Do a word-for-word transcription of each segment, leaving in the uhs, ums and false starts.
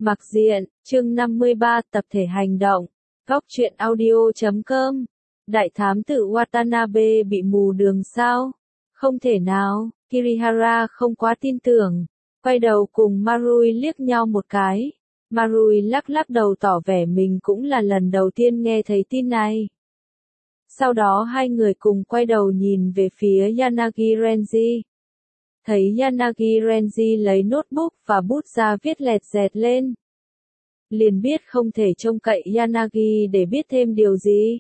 Mặc diện, chương năm mươi ba tập thể hành động. Góc truyện audio chấm com. Đại thám tử Watanabe bị mù đường sao? Không thể nào, Kirihara không quá tin tưởng. Quay đầu cùng Marui liếc nhau một cái. Marui lắc lắc đầu tỏ vẻ mình cũng là lần đầu tiên nghe thấy tin này. Sau đó hai người cùng quay đầu nhìn về phía Yanagi Renji. Thấy Yanagi Renji lấy notebook và bút ra viết lẹt dẹt lên. Liền biết không thể trông cậy Yanagi để biết thêm điều gì.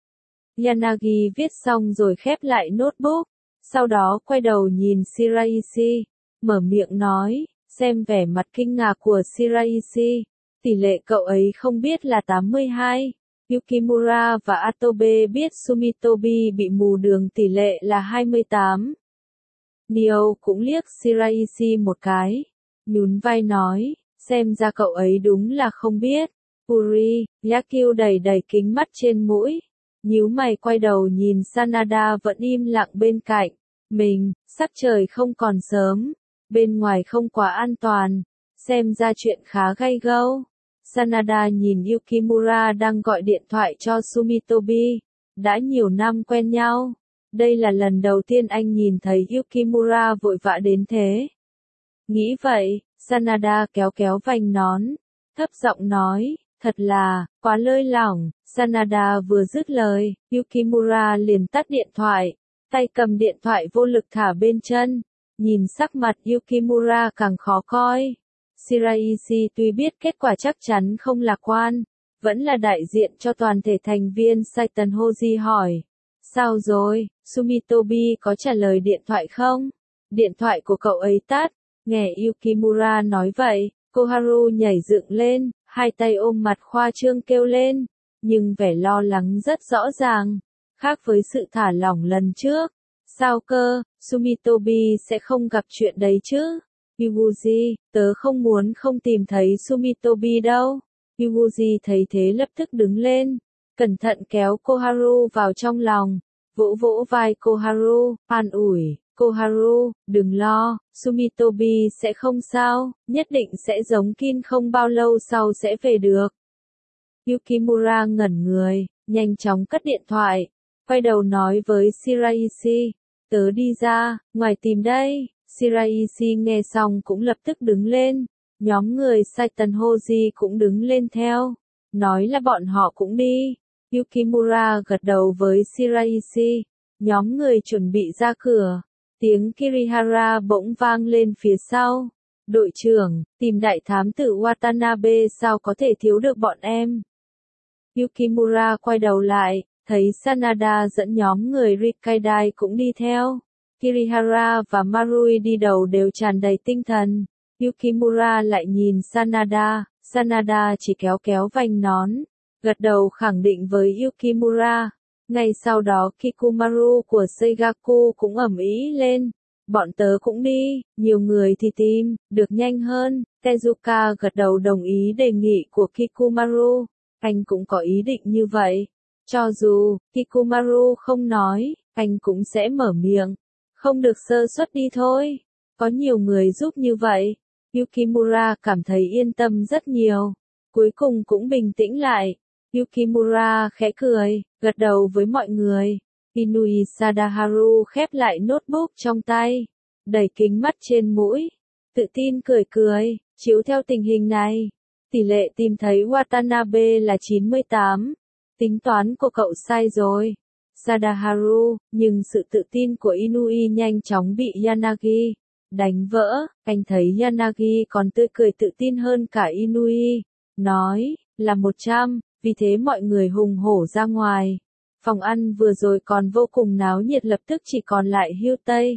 Yanagi viết xong rồi khép lại notebook, sau đó quay đầu nhìn Shiraishi, mở miệng nói, xem vẻ mặt kinh ngạc của Shiraishi, tỷ lệ cậu ấy không biết là tám mươi hai. Yukimura và Atobe biết Sumitobi bị mù đường tỷ lệ là hai mươi tám. Nio cũng liếc Shiraishi một cái, nhún vai nói, xem ra cậu ấy đúng là không biết. Uri, Yakyu đầy đầy kính mắt trên mũi, nhíu mày quay đầu nhìn Sanada vẫn im lặng bên cạnh. Mình, sắc trời không còn sớm, bên ngoài không quá an toàn, xem ra chuyện khá gay gâu. Sanada nhìn Yukimura đang gọi điện thoại cho Sumitobi, đã nhiều năm quen nhau. Đây là lần đầu tiên anh nhìn thấy Yukimura vội vã đến thế. Nghĩ vậy, Sanada kéo kéo vành nón, thấp giọng nói, thật là, quá lơi lỏng. Sanada vừa dứt lời, Yukimura liền tắt điện thoại, tay cầm điện thoại vô lực thả bên chân, nhìn sắc mặt Yukimura càng khó coi. Shiraishi tuy biết kết quả chắc chắn không lạc quan, vẫn là đại diện cho toàn thể thành viên Saitan Hoji hỏi. Sao rồi, Sumitobi có trả lời điện thoại không? Điện thoại của cậu ấy tắt. Nghe Yukimura nói vậy, Koharu nhảy dựng lên, hai tay ôm mặt khoa trương kêu lên, nhưng vẻ lo lắng rất rõ ràng, khác với sự thả lỏng lần trước. Sao cơ, Sumitobi sẽ không gặp chuyện đấy chứ? Yuguji, tớ không muốn không tìm thấy Sumitobi đâu. Yuguji thấy thế lập tức đứng lên, cẩn thận kéo Koharu vào trong lòng, vỗ vỗ vai Koharu, an ủi, Koharu, đừng lo, Sumitobi sẽ không sao, nhất định sẽ giống Kin không bao lâu sau sẽ về được. Yukimura ngẩn người, nhanh chóng cất điện thoại, quay đầu nói với Shiraishi, tớ đi ra, ngoài tìm đây. Shiraishi nghe xong cũng lập tức đứng lên, nhóm người Saitan Hoji cũng đứng lên theo, nói là bọn họ cũng đi. Yukimura gật đầu với Shiraishi, nhóm người chuẩn bị ra cửa, tiếng Kirihara bỗng vang lên phía sau. Đội trưởng, tìm đại thám tử Watanabe sao có thể thiếu được bọn em. Yukimura quay đầu lại, thấy Sanada dẫn nhóm người Rikkaidai cũng đi theo. Kirihara và Marui đi đầu đều tràn đầy tinh thần. Yukimura lại nhìn Sanada, Sanada chỉ kéo kéo vành nón, gật đầu khẳng định với Yukimura. Ngay sau đó Kikumaru của Seigaku cũng ầm ĩ lên. Bọn tớ cũng đi, nhiều người thì tìm, được nhanh hơn. Tezuka gật đầu đồng ý đề nghị của Kikumaru. Anh cũng có ý định như vậy. Cho dù Kikumaru không nói, anh cũng sẽ mở miệng. Không được sơ suất đi thôi. Có nhiều người giúp như vậy. Yukimura cảm thấy yên tâm rất nhiều. Cuối cùng cũng bình tĩnh lại. Yukimura khẽ cười, gật đầu với mọi người. Inui Sadaharu khép lại notebook trong tay, đẩy kính mắt trên mũi, tự tin cười cười, chiếu theo tình hình này. Tỷ lệ tìm thấy Watanabe là chín mươi tám. Tính toán của cậu sai rồi. Sadaharu, nhưng sự tự tin của Inui nhanh chóng bị Yanagi đánh vỡ. Anh thấy Yanagi còn tươi cười tự tin hơn cả Inui. Nói, là một trăm, vì thế mọi người hùng hổ ra ngoài. Phòng ăn vừa rồi còn vô cùng náo nhiệt lập tức chỉ còn lại Hưu Tây.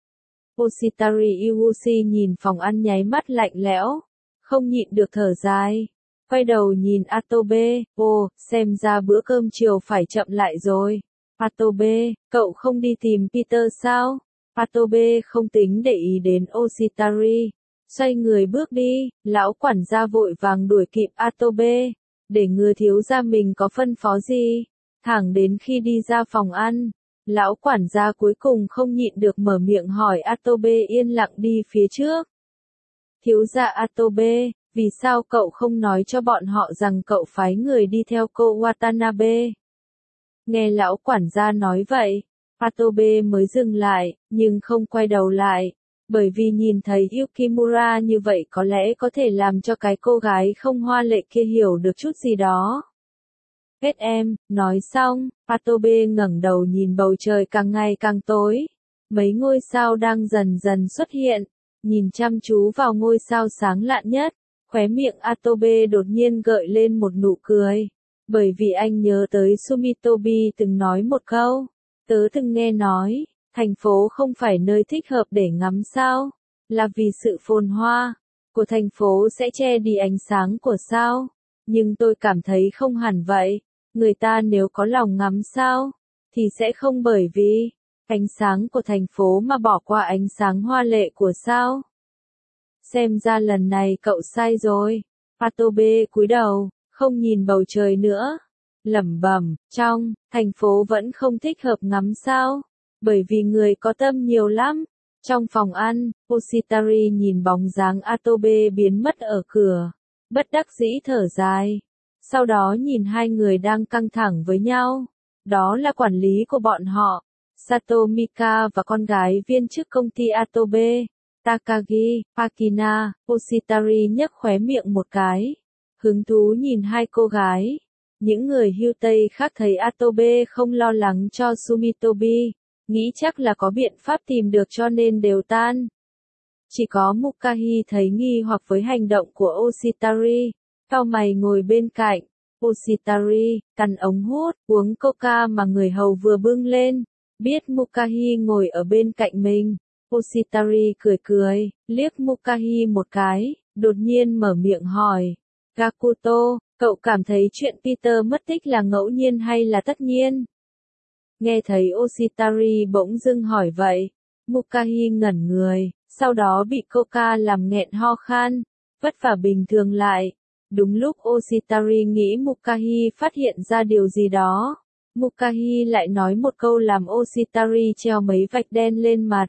Oshitari Iwushi nhìn phòng ăn nháy mắt lạnh lẽo, không nhịn được thở dài. Quay đầu nhìn Atobe, ồ, xem ra bữa cơm chiều phải chậm lại rồi. Atobe, cậu không đi tìm Peter sao? Atobe không tính để ý đến Oshitari, xoay người bước đi, lão quản gia vội vàng đuổi kịp Atobe, để ngừa thiếu gia mình có phân phó gì. Thẳng đến khi đi ra phòng ăn, lão quản gia cuối cùng không nhịn được mở miệng hỏi Atobe yên lặng đi phía trước. Thiếu gia Atobe, Vì sao cậu không nói cho bọn họ rằng cậu phái người đi theo cô Watanabe? Nghe lão quản gia nói vậy, Hatobe mới dừng lại, nhưng không quay đầu lại, bởi vì nhìn thấy Yukimura như vậy có lẽ có thể làm cho cái cô gái không hoa lệ kia hiểu được chút gì đó. Hết em, nói xong, Hatobe ngẩng đầu nhìn bầu trời càng ngày càng tối. Mấy ngôi sao đang dần dần xuất hiện, nhìn chăm chú vào ngôi sao sáng lạn nhất, khóe miệng Hatobe đột nhiên gợi lên một nụ cười. Bởi vì anh nhớ tới Sumitobi từng nói một câu, tớ từng nghe nói, thành phố không phải nơi thích hợp để ngắm sao, là vì sự phồn hoa của thành phố sẽ che đi ánh sáng của sao. Nhưng tôi cảm thấy không hẳn vậy, người ta nếu có lòng ngắm sao, thì sẽ không bởi vì ánh sáng của thành phố mà bỏ qua ánh sáng hoa lệ của sao. Xem ra lần này cậu sai rồi. Hatobe cúi đầu, không nhìn bầu trời nữa. Lẩm bẩm, trong thành phố vẫn không thích hợp ngắm sao, bởi vì người có tâm nhiều lắm. Trong phòng ăn, Oshitari nhìn bóng dáng Hatobe biến mất ở cửa, bất đắc dĩ thở dài. Sau đó nhìn hai người đang căng thẳng với nhau. Đó là quản lý của bọn họ, Sato Mika và con gái viên chức công ty Hatobe, Takagi Akina. Oshitari nhếch khóe miệng một cái, hứng thú nhìn hai cô gái. Những người hưu Tây khác thấy Hatobe không lo lắng cho Sumitobi, nghĩ chắc là có biện pháp tìm được cho nên đều tan. Chỉ có Mukahi thấy nghi hoặc với hành động của Oshitari, cau mày ngồi bên cạnh. Oshitari cắn ống hút, uống coca mà người hầu vừa bưng lên. Biết Mukahi ngồi ở bên cạnh mình, Oshitari cười cười, liếc Mukahi một cái, đột nhiên mở miệng hỏi. Gakuto, cậu cảm thấy chuyện Peter mất tích là ngẫu nhiên hay là tất nhiên? Nghe thấy Oshitari bỗng dưng hỏi vậy, Mukahi ngẩn người, sau đó bị coca làm nghẹn ho khan, vất vả bình thường lại. Đúng lúc Oshitari nghĩ Mukahi phát hiện ra điều gì đó, Mukahi lại nói một câu làm Oshitari treo mấy vạch đen lên mặt.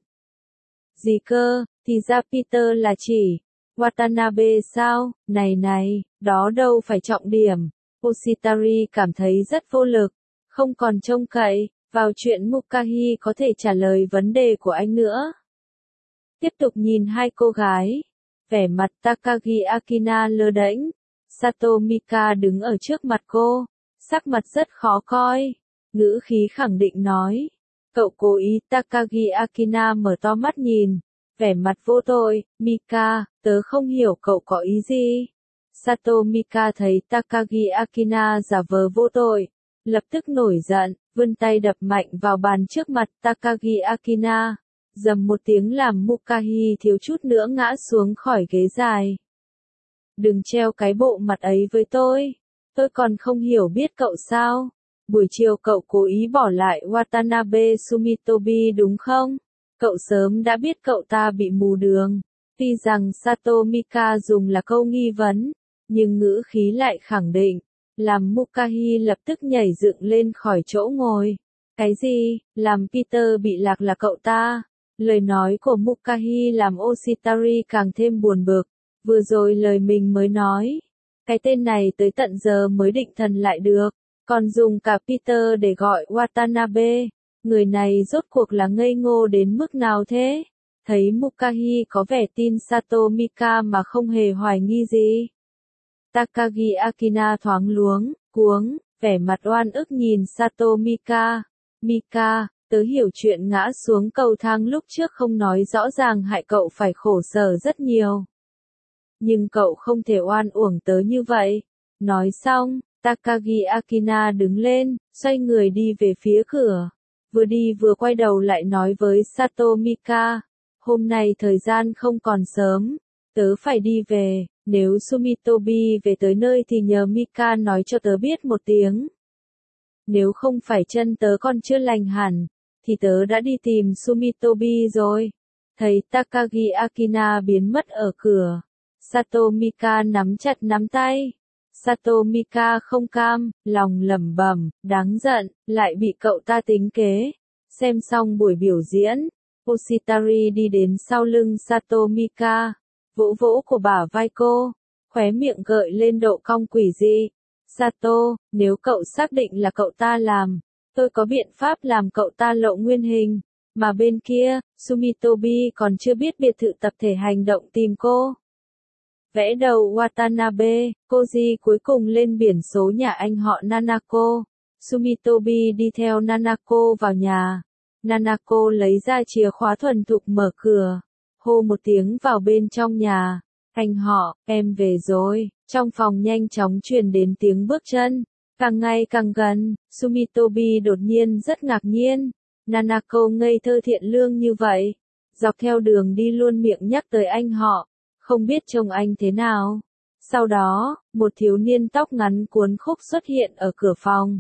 Gì cơ, thì ra Peter là chỉ Watanabe sao? Này này, đó đâu phải trọng điểm. Oshitari cảm thấy rất vô lực, không còn trông cậy vào chuyện Mukahi có thể trả lời vấn đề của anh nữa. Tiếp tục nhìn hai cô gái, vẻ mặt Takagi Akina lơ đễnh. Sato Mika đứng ở trước mặt cô, sắc mặt rất khó coi, ngữ khí khẳng định nói. Cậu cố ý. Takagi Akina mở to mắt nhìn, vẻ mặt vô tội. Mika, tớ không hiểu cậu có ý gì. Sato Mika thấy Takagi Akina giả vờ vô tội, lập tức nổi giận, vươn tay đập mạnh vào bàn trước mặt Takagi Akina. Dầm một tiếng làm Mukahi thiếu chút nữa ngã xuống khỏi ghế dài. Đừng treo cái bộ mặt ấy với tôi. Tôi còn không hiểu biết cậu sao. Buổi chiều cậu cố ý bỏ lại Watanabe Sumitobi đúng không? Cậu sớm đã biết cậu ta bị mù đường. Tuy rằng Sato Mika dùng là câu nghi vấn, nhưng ngữ khí lại khẳng định, làm Mukahi lập tức nhảy dựng lên khỏi chỗ ngồi. Cái gì, làm Peter bị lạc là cậu ta? Lời nói của Mukahi làm Oshitari càng thêm buồn bực. Vừa rồi lời mình mới nói, cái tên này tới tận giờ mới định thần lại được, còn dùng cả Peter để gọi Watanabe. Người này rốt cuộc là ngây ngô đến mức nào thế? Thấy Mukahi có vẻ tin Sato Mika mà không hề hoài nghi gì. Takagi Akina thoáng luống, cuống, vẻ mặt oan ức nhìn Sato Mika. Mika, tớ hiểu chuyện ngã xuống cầu thang lúc trước không nói rõ ràng hại cậu phải khổ sở rất nhiều. Nhưng cậu không thể oan uổng tớ như vậy. Nói xong, Takagi Akina đứng lên, xoay người đi về phía cửa. Vừa đi vừa quay đầu lại nói với Sato Mika. Hôm nay thời gian không còn sớm, tớ phải đi về. Nếu Sumitobi về tới nơi thì nhờ Mika nói cho tớ biết một tiếng. Nếu không phải chân tớ còn chưa lành hẳn, thì tớ đã đi tìm Sumitobi rồi. Thấy Takagi Akina biến mất ở cửa, Sato Mika nắm chặt nắm tay. Sato Mika không cam, lòng lẩm bẩm, đáng giận, lại bị cậu ta tính kế. Xem xong buổi biểu diễn, Oshitari đi đến sau lưng Sato Mika, vỗ vỗ của bả vai cô. khóe miệng gợi lên độ cong quỷ dị. Sato, nếu cậu xác định là cậu ta làm, tôi có biện pháp làm cậu ta lộ nguyên hình. Mà bên kia, Sumitobi còn chưa biết biệt thự tập thể hành động tìm cô. Vẽ đầu Watanabe, Koji cuối cùng lên biển số nhà anh họ Nanako. Sumitobi đi theo Nanako vào nhà. Nanako lấy ra chìa khóa thuần thục mở cửa. Hô một tiếng vào bên trong nhà. Anh họ, em về rồi. Trong phòng nhanh chóng truyền đến tiếng bước chân. Càng ngày càng gần, Sumitobi đột nhiên rất ngạc nhiên. Nanako ngây thơ thiện lương như vậy. Dọc theo đường đi luôn miệng nhắc tới anh họ. Không biết trông anh thế nào. Sau đó, một thiếu niên tóc ngắn cuốn khúc xuất hiện ở cửa phòng.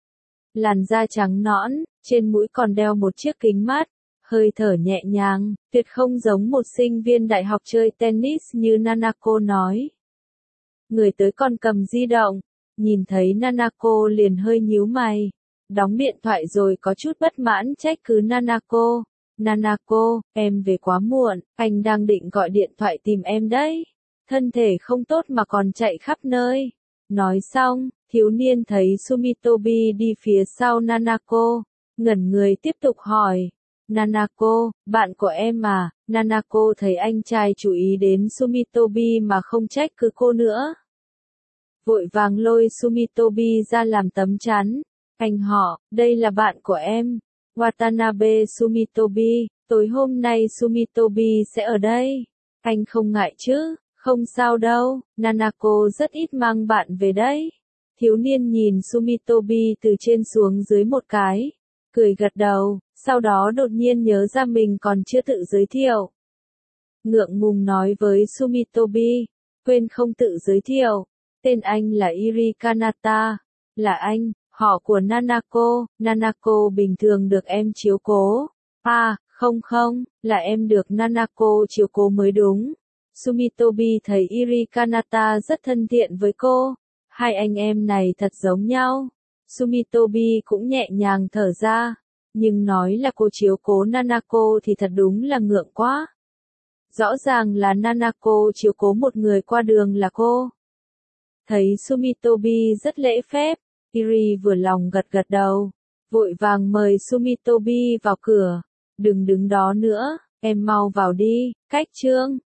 Làn da trắng nõn, trên mũi còn đeo một chiếc kính mát. Hơi thở nhẹ nhàng, tuyệt không giống một sinh viên đại học chơi tennis như Nanako nói. Người tới còn cầm di động. Nhìn thấy Nanako liền hơi nhíu mày. Đóng điện thoại rồi có chút bất mãn trách cứ Nanako. Nanako, em về quá muộn, anh đang định gọi điện thoại tìm em đấy. Thân thể không tốt mà còn chạy khắp nơi. Nói xong, thiếu niên thấy Sumitobi đi phía sau Nanako. Ngẩn người tiếp tục hỏi. Nanako, bạn của em à? Nanako thấy anh trai chú ý đến Sumitobi mà không trách cứ cô nữa. Vội vàng lôi Sumitobi ra làm tấm chắn. Anh họ, đây là bạn của em. Watanabe Sumitobi, tối hôm nay Sumitobi sẽ ở đây. Anh không ngại chứ? Không sao đâu, Nanako rất ít mang bạn về đấy. Thiếu niên nhìn Sumitobi từ trên xuống dưới một cái. Cười gật đầu, sau đó đột nhiên nhớ ra mình còn chưa tự giới thiệu. Ngượng ngùng nói với Sumitobi, quên không tự giới thiệu. Tên anh là Iri Kanata. Là anh, họ của Nanako. Nanako bình thường được em chiếu cố. À, không không, là em được Nanako chiếu cố mới đúng. Sumitobi thấy Iri Kanata rất thân thiện với cô. Hai anh em này thật giống nhau. Sumitobi cũng nhẹ nhàng thở ra. Nhưng nói là cô chiếu cố Nanako thì thật đúng là ngượng quá. Rõ ràng là Nanako chiếu cố một người qua đường là cô. Thấy Sumitobi rất lễ phép, Iri vừa lòng gật gật đầu. Vội vàng mời Sumitobi vào cửa. Đừng đứng đó nữa, em mau vào đi, cách trương.